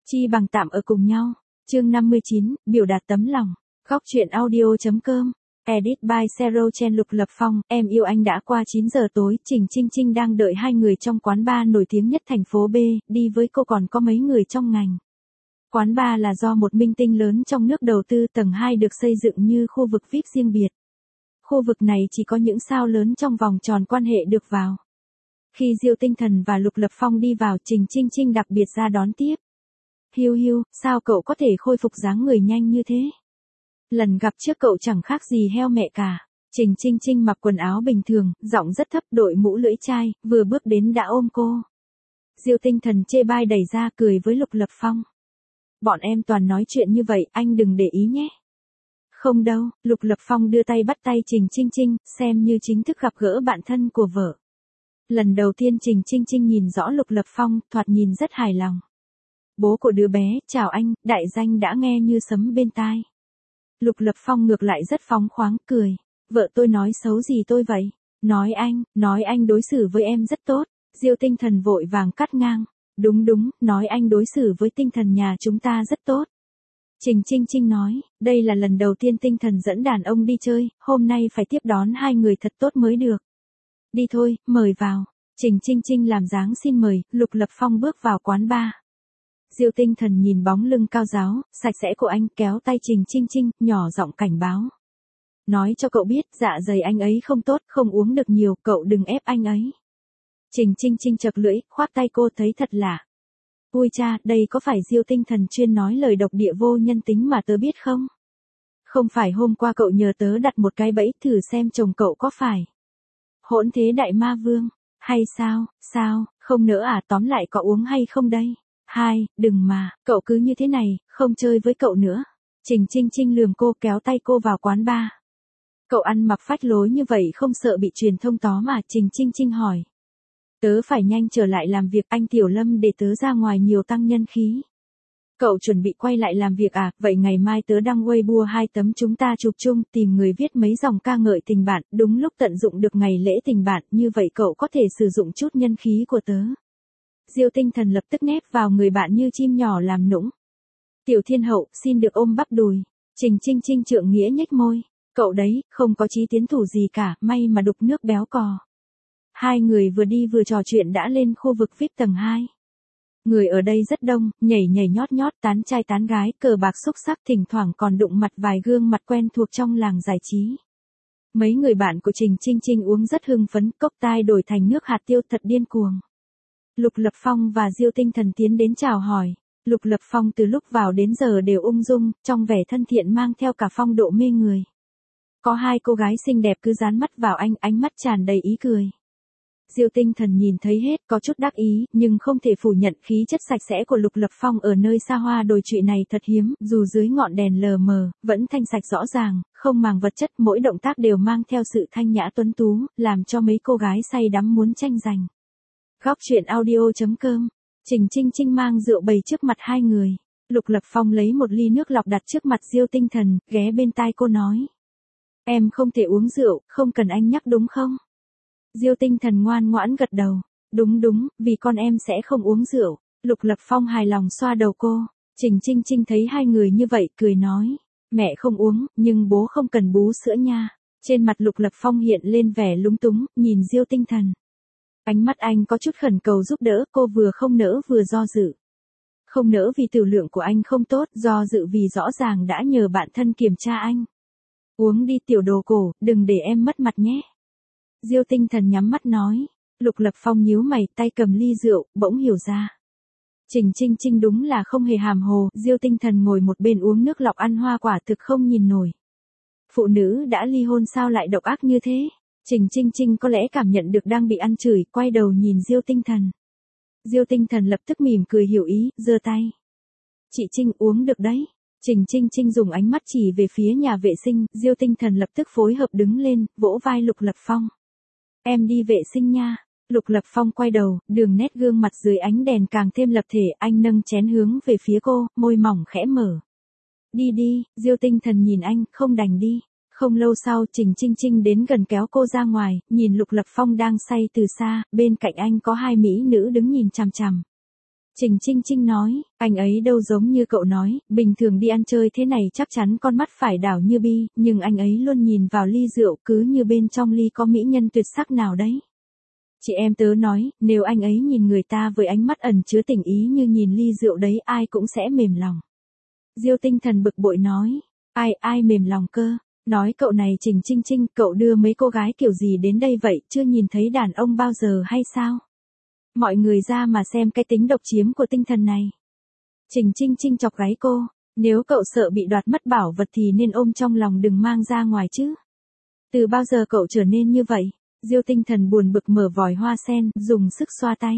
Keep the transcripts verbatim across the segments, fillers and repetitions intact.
Chi bằng tạm ở cùng nhau. Chương năm mươi chín, biểu đạt tấm lòng. Góc truyện audio.com. Edit by Zero Chen. Lục Lập Phong, em yêu anh. Đã qua chín giờ tối, Trình Chinh Chinh đang đợi hai người trong quán bar nổi tiếng nhất thành phố B, đi với cô còn có mấy người trong ngành. Quán bar là do một minh tinh lớn trong nước đầu tư, tầng hai được xây dựng như khu vực vi ai pi riêng biệt. Khu vực này chỉ có những sao lớn trong vòng tròn quan hệ được vào. Khi Diêu Tinh Thần và Lục Lập Phong đi vào, Trình Chinh Chinh đặc biệt ra đón tiếp. Hiu hiu, sao cậu có thể khôi phục dáng người nhanh như thế? Lần gặp trước cậu chẳng khác gì heo mẹ cả. Trình Chinh Chinh mặc quần áo bình thường, giọng rất thấp, đội mũ lưỡi chai, vừa bước đến đã ôm cô. Diêu Tinh Thần chê bai đẩy ra, cười với Lục Lập Phong. Bọn em toàn nói chuyện như vậy, anh đừng để ý nhé. Không đâu, Lục Lập Phong đưa tay bắt tay Trình Chinh Chinh, xem như chính thức gặp gỡ bạn thân của vợ. Lần đầu tiên Trình Chinh Chinh nhìn rõ Lục Lập Phong, thoạt nhìn rất hài lòng. Bố của đứa bé, chào anh, đại danh đã nghe như sấm bên tai. Lục Lập Phong ngược lại rất phóng khoáng, cười. Vợ tôi nói xấu gì tôi vậy? Nói anh, nói anh đối xử với em rất tốt. Diêu Tinh Thần vội vàng cắt ngang. Đúng đúng, nói anh đối xử với Tinh Thần nhà chúng ta rất tốt. Trình Chinh Chinh nói, đây là lần đầu tiên Tinh Thần dẫn đàn ông đi chơi, hôm nay phải tiếp đón hai người thật tốt mới được. Đi thôi, mời vào. Trình Chinh Chinh làm dáng xin mời, Lục Lập Phong bước vào quán bar. Diêu Tinh Thần nhìn bóng lưng cao ráo, sạch sẽ của anh, kéo tay Trình Chinh Chinh, nhỏ giọng cảnh báo. Nói cho cậu biết, dạ dày anh ấy không tốt, không uống được nhiều, cậu đừng ép anh ấy. Trình Chinh Chinh chật lưỡi, khoát tay cô, thấy thật lạ. Ui cha, đây có phải Diêu Tinh Thần chuyên nói lời độc địa vô nhân tính mà tớ biết không? Không phải hôm qua cậu nhờ tớ đặt một cái bẫy thử xem chồng cậu có phải hỗn thế đại ma vương, hay sao, sao, không nỡ à, tóm lại có uống hay không đây? Hai, đừng mà, cậu cứ như thế này, không chơi với cậu nữa. Trình Chinh Chinh lườm cô, kéo tay cô vào quán bar. Cậu ăn mặc phách lối như vậy không sợ bị truyền thông tóm mà? Trình Chinh Chinh hỏi. Tớ phải nhanh trở lại làm việc, anh Tiểu Lâm để tớ ra ngoài nhiều tăng nhân khí. Cậu chuẩn bị quay lại làm việc à? Vậy ngày mai tớ đăng Weibo hai tấm chúng ta chụp chung, tìm người viết mấy dòng ca ngợi tình bạn, đúng lúc tận dụng được ngày lễ tình bạn, như vậy cậu có thể sử dụng chút nhân khí của tớ. Diêu Tinh Thần lập tức nép vào người bạn như chim nhỏ làm nũng. Tiểu Thiên Hậu, xin được ôm bắp đùi. Trình Chinh Chinh trượng nghĩa nhếch môi. Cậu đấy, không có chí tiến thủ gì cả, may mà đục nước béo cò. Hai người vừa đi vừa trò chuyện đã lên khu vực vi ai pi tầng hai. Người ở đây rất đông, nhảy nhảy nhót nhót, tán trai tán gái, cờ bạc xúc sắc, thỉnh thoảng còn đụng mặt vài gương mặt quen thuộc trong làng giải trí. Mấy người bạn của Trình Chinh Chinh uống rất hưng phấn, cốc tai đổi thành nước hạt tiêu thật điên cuồng. Lục Lập Phong và Diêu Tinh Thần tiến đến chào hỏi. Lục Lập Phong từ lúc vào đến giờ đều ung dung, trong vẻ thân thiện mang theo cả phong độ mê người. Có hai cô gái xinh đẹp cứ dán mắt vào anh, ánh mắt tràn đầy ý cười. Diêu Tinh Thần nhìn thấy hết, có chút đắc ý, nhưng không thể phủ nhận khí chất sạch sẽ của Lục Lập Phong ở nơi xa hoa đồi trụy này thật hiếm, dù dưới ngọn đèn lờ mờ, vẫn thanh sạch rõ ràng, không màng vật chất, mỗi động tác đều mang theo sự thanh nhã tuấn tú, làm cho mấy cô gái say đắm muốn tranh giành. Góc truyện audio.com. Trình Chinh Chinh mang rượu bày trước mặt hai người. Lục Lập Phong lấy một ly nước lọc đặt trước mặt Diêu Tinh Thần, ghé bên tai cô nói. Em không thể uống rượu, không cần anh nhắc đúng không? Diêu Tinh Thần ngoan ngoãn gật đầu. Đúng đúng, vì con em sẽ không uống rượu. Lục Lập Phong hài lòng xoa đầu cô. Trình Chinh Chinh thấy hai người như vậy, cười nói. Mẹ không uống, nhưng bố không cần bú sữa nha. Trên mặt Lục Lập Phong hiện lên vẻ lúng túng, nhìn Diêu Tinh Thần. Ánh mắt anh có chút khẩn cầu giúp đỡ, cô vừa không nỡ vừa do dự. Không nỡ vì tiểu lượng của anh không tốt, do dự vì rõ ràng đã nhờ bạn thân kiểm tra anh. Uống đi tiểu đồ cổ, đừng để em mất mặt nhé. Diêu Tinh Thần nhắm mắt nói. Lục Lập Phong nhíu mày, tay cầm ly rượu, bỗng hiểu ra. Trình Chinh Chinh đúng là không hề hàm hồ, Diêu Tinh Thần ngồi một bên uống nước lọc ăn hoa quả thực không nhìn nổi. Phụ nữ đã ly hôn sao lại độc ác như thế? Trình Chinh Chinh có lẽ cảm nhận được đang bị ăn chửi, quay đầu nhìn Diêu Tinh Thần. Diêu Tinh Thần lập tức mỉm cười hiểu ý, giơ tay. Chị Trinh uống được đấy. Trình Chinh Chinh dùng ánh mắt chỉ về phía nhà vệ sinh, Diêu Tinh Thần lập tức phối hợp đứng lên, vỗ vai Lục Lập Phong. Em đi vệ sinh nha. Lục Lập Phong quay đầu, đường nét gương mặt dưới ánh đèn càng thêm lập thể, anh nâng chén hướng về phía cô, môi mỏng khẽ mở. Đi đi, Diêu Tinh Thần nhìn anh, không đành đi. Không lâu sau, Trình Chinh Chinh đến gần kéo cô ra ngoài, nhìn Lục Lập Phong đang say từ xa, bên cạnh anh có hai mỹ nữ đứng nhìn chằm chằm. Trình Trinh Trinh nói, anh ấy đâu giống như cậu nói, bình thường đi ăn chơi thế này chắc chắn con mắt phải đảo như bi, nhưng anh ấy luôn nhìn vào ly rượu cứ như bên trong ly có mỹ nhân tuyệt sắc nào đấy. Chị em tớ nói, nếu anh ấy nhìn người ta với ánh mắt ẩn chứa tình ý như nhìn ly rượu đấy ai cũng sẽ mềm lòng. Diêu Tinh Thần bực bội nói, ai ai mềm lòng cơ, nói cậu này Trình Trinh Trinh, cậu đưa mấy cô gái kiểu gì đến đây vậy, chưa nhìn thấy đàn ông bao giờ hay sao? Mọi người ra mà xem cái tính độc chiếm của Tinh Thần này. Trình Trinh Trinh chọc gáy cô, nếu cậu sợ bị đoạt mất bảo vật thì nên ôm trong lòng đừng mang ra ngoài chứ. Từ bao giờ cậu trở nên như vậy? Diêu Tinh Thần buồn bực mở vòi hoa sen, dùng sức xoa tay.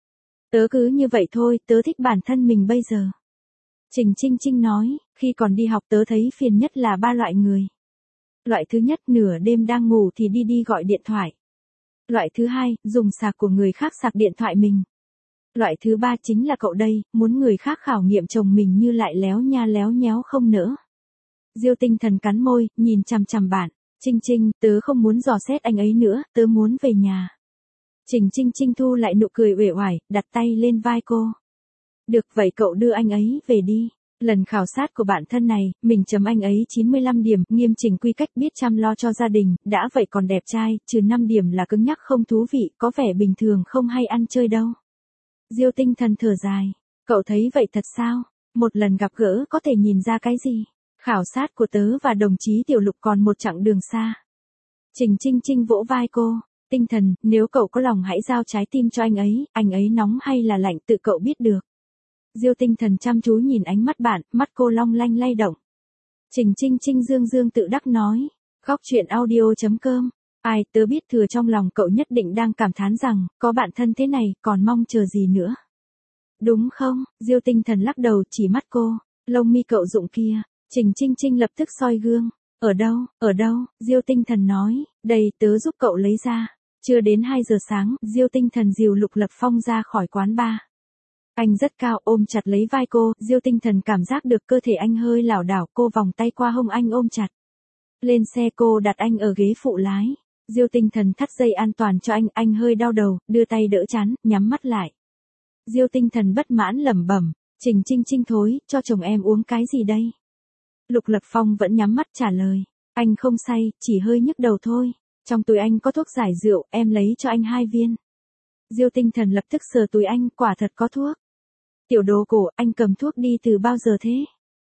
Tớ cứ như vậy thôi, tớ thích bản thân mình bây giờ. Trình Trinh Trinh nói, khi còn đi học tớ thấy phiền nhất là ba loại người. Loại thứ nhất, nửa đêm đang ngủ thì đi đi gọi điện thoại. Loại thứ hai, dùng sạc của người khác sạc điện thoại mình. Loại thứ ba chính là cậu đây, muốn người khác khảo nghiệm chồng mình như lại léo nha léo nhéo không nỡ. Diêu Tinh Thần cắn môi, nhìn chằm chằm bạn. Trinh Trinh, tớ không muốn dò xét anh ấy nữa, tớ muốn về nhà. Trình Trinh Trinh thu lại nụ cười uể oải, đặt tay lên vai cô. Được vậy cậu đưa anh ấy về đi. Lần khảo sát của bản thân này, mình chấm anh ấy chín mươi lăm điểm, nghiêm chỉnh quy cách biết chăm lo cho gia đình, đã vậy còn đẹp trai, trừ năm điểm là cứng nhắc không thú vị, có vẻ bình thường không hay ăn chơi đâu. Diêu Tinh Thần thở dài, cậu thấy vậy thật sao? Một lần gặp gỡ có thể nhìn ra cái gì? Khảo sát của tớ và đồng chí Tiểu Lục còn một chặng đường xa. Trình Trinh Trinh vỗ vai cô, Tinh Thần, nếu cậu có lòng hãy giao trái tim cho anh ấy, anh ấy nóng hay là lạnh tự cậu biết được. Diêu Tinh Thần chăm chú nhìn ánh mắt bạn, mắt cô long lanh lay động. Trình Trinh Trinh dương dương tự đắc nói, khóc chuyện audio chấm com, ai tớ biết thừa trong lòng cậu nhất định đang cảm thán rằng, có bạn thân thế này, còn mong chờ gì nữa. Đúng không? Diêu Tinh Thần lắc đầu chỉ mắt cô, lông mi cậu rụng kia. Trình Trinh Trinh lập tức soi gương. Ở đâu, ở đâu? Diêu Tinh Thần nói, đây tớ giúp cậu lấy ra. Chưa đến hai giờ sáng, Diêu Tinh Thần dìu Lục Lập Phong ra khỏi quán bar. Anh rất cao ôm chặt lấy vai cô, Diêu Tinh Thần cảm giác được cơ thể anh hơi lảo đảo, cô vòng tay qua hông anh ôm chặt. Lên xe cô đặt anh ở ghế phụ lái. Diêu Tinh Thần thắt dây an toàn cho anh, anh hơi đau đầu, đưa tay đỡ trán, nhắm mắt lại. Diêu Tinh Thần bất mãn lẩm bẩm, Trình Trinh Trinh thối, cho chồng em uống cái gì đây? Lục Lập Phong vẫn nhắm mắt trả lời, anh không say, chỉ hơi nhức đầu thôi. Trong túi anh có thuốc giải rượu, em lấy cho anh hai viên. Diêu Tinh Thần lập tức sờ túi anh, quả thật có thuốc. Tiểu đồ cổ, anh cầm thuốc đi từ bao giờ thế?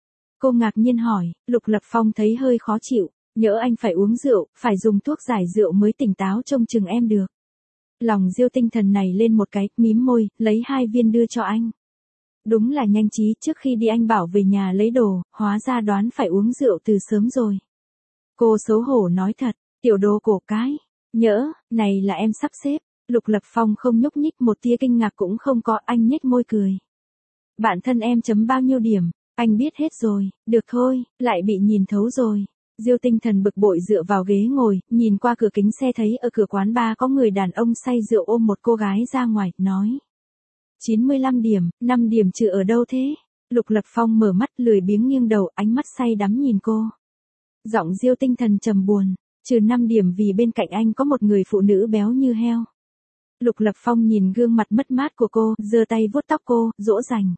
Cô ngạc nhiên hỏi, Lục Lập Phong thấy hơi khó chịu, nhỡ anh phải uống rượu, phải dùng thuốc giải rượu mới tỉnh táo trông chừng em được. Lòng Diêu Tinh Thần này lên một cái, mím môi, lấy hai viên đưa cho anh. Đúng là nhanh trí, trước khi đi anh bảo về nhà lấy đồ, hóa ra đoán phải uống rượu từ sớm rồi. Cô xấu hổ nói thật, tiểu đồ cổ cái, nhỡ, này là em sắp xếp. Lục Lập Phong không nhúc nhích, một tia kinh ngạc cũng không có, anh nhếch môi cười. Bạn thân em chấm bao nhiêu điểm, anh biết hết rồi, được thôi, lại bị nhìn thấu rồi. Diêu Tinh Thần bực bội dựa vào ghế ngồi, nhìn qua cửa kính xe thấy ở cửa quán bar có người đàn ông say rượu ôm một cô gái ra ngoài, nói. chín mươi lăm điểm, năm điểm trừ ở đâu thế? Lục Lập Phong mở mắt lười biếng nghiêng đầu, ánh mắt say đắm nhìn cô. Giọng Diêu Tinh Thần trầm buồn, trừ năm điểm vì bên cạnh anh có một người phụ nữ béo như heo. Lục Lập Phong nhìn gương mặt mất mát của cô, giơ tay vuốt tóc cô, dỗ dành.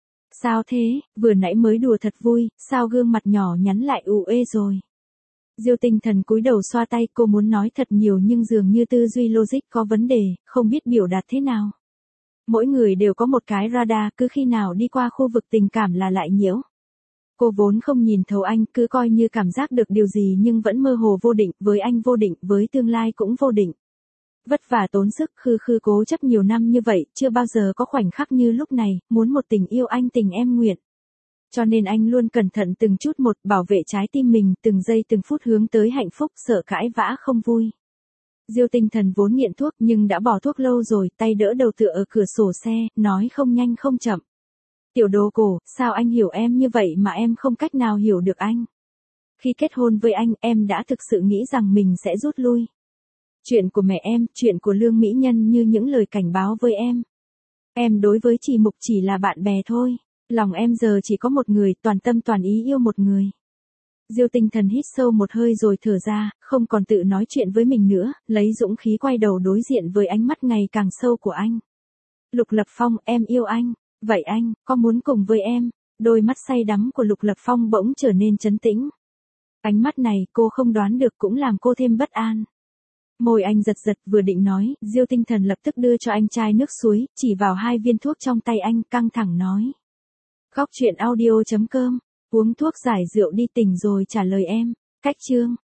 Sao thế, vừa nãy mới đùa thật vui, sao gương mặt nhỏ nhắn lại ù ê rồi? Diêu Tinh Thần cúi đầu xoa tay, cô muốn nói thật nhiều nhưng dường như tư duy logic có vấn đề, không biết biểu đạt thế nào. Mỗi người đều có một cái radar, cứ khi nào đi qua khu vực tình cảm là lại nhiễu. Cô vốn không nhìn thấu anh, cứ coi như cảm giác được điều gì nhưng vẫn mơ hồ vô định, với anh vô định, với tương lai cũng vô định. Vất vả tốn sức, khư khư cố chấp nhiều năm như vậy, chưa bao giờ có khoảnh khắc như lúc này, muốn một tình yêu anh tình em nguyện. Cho nên anh luôn cẩn thận từng chút một, bảo vệ trái tim mình, từng giây từng phút hướng tới hạnh phúc, sợ cãi vã không vui. Diêu Tinh Thần vốn nghiện thuốc nhưng đã bỏ thuốc lâu rồi, tay đỡ đầu tựa ở cửa sổ xe, nói không nhanh không chậm. Tiểu đồ cổ, sao anh hiểu em như vậy mà em không cách nào hiểu được anh? Khi kết hôn với anh, em đã thực sự nghĩ rằng mình sẽ rút lui. Chuyện của mẹ em, chuyện của Lương Mỹ Nhân như những lời cảnh báo với em. Em đối với Trì Mục chỉ là bạn bè thôi. Lòng em giờ chỉ có một người, toàn tâm toàn ý yêu một người. Diêu Tinh Thần hít sâu một hơi rồi thở ra, không còn tự nói chuyện với mình nữa, lấy dũng khí quay đầu đối diện với ánh mắt ngày càng sâu của anh. Lục Lập Phong, em yêu anh. Vậy anh, có muốn cùng với em? Đôi mắt say đắm của Lục Lập Phong bỗng trở nên trấn tĩnh. Ánh mắt này cô không đoán được cũng làm cô thêm bất an. Môi anh giật giật vừa định nói, Diêu Tinh Thần lập tức đưa cho anh chai nước suối, chỉ vào hai viên thuốc trong tay anh căng thẳng nói. Khóc chuyện audio chấm com, uống thuốc giải rượu đi tỉnh rồi trả lời em. Cách chương.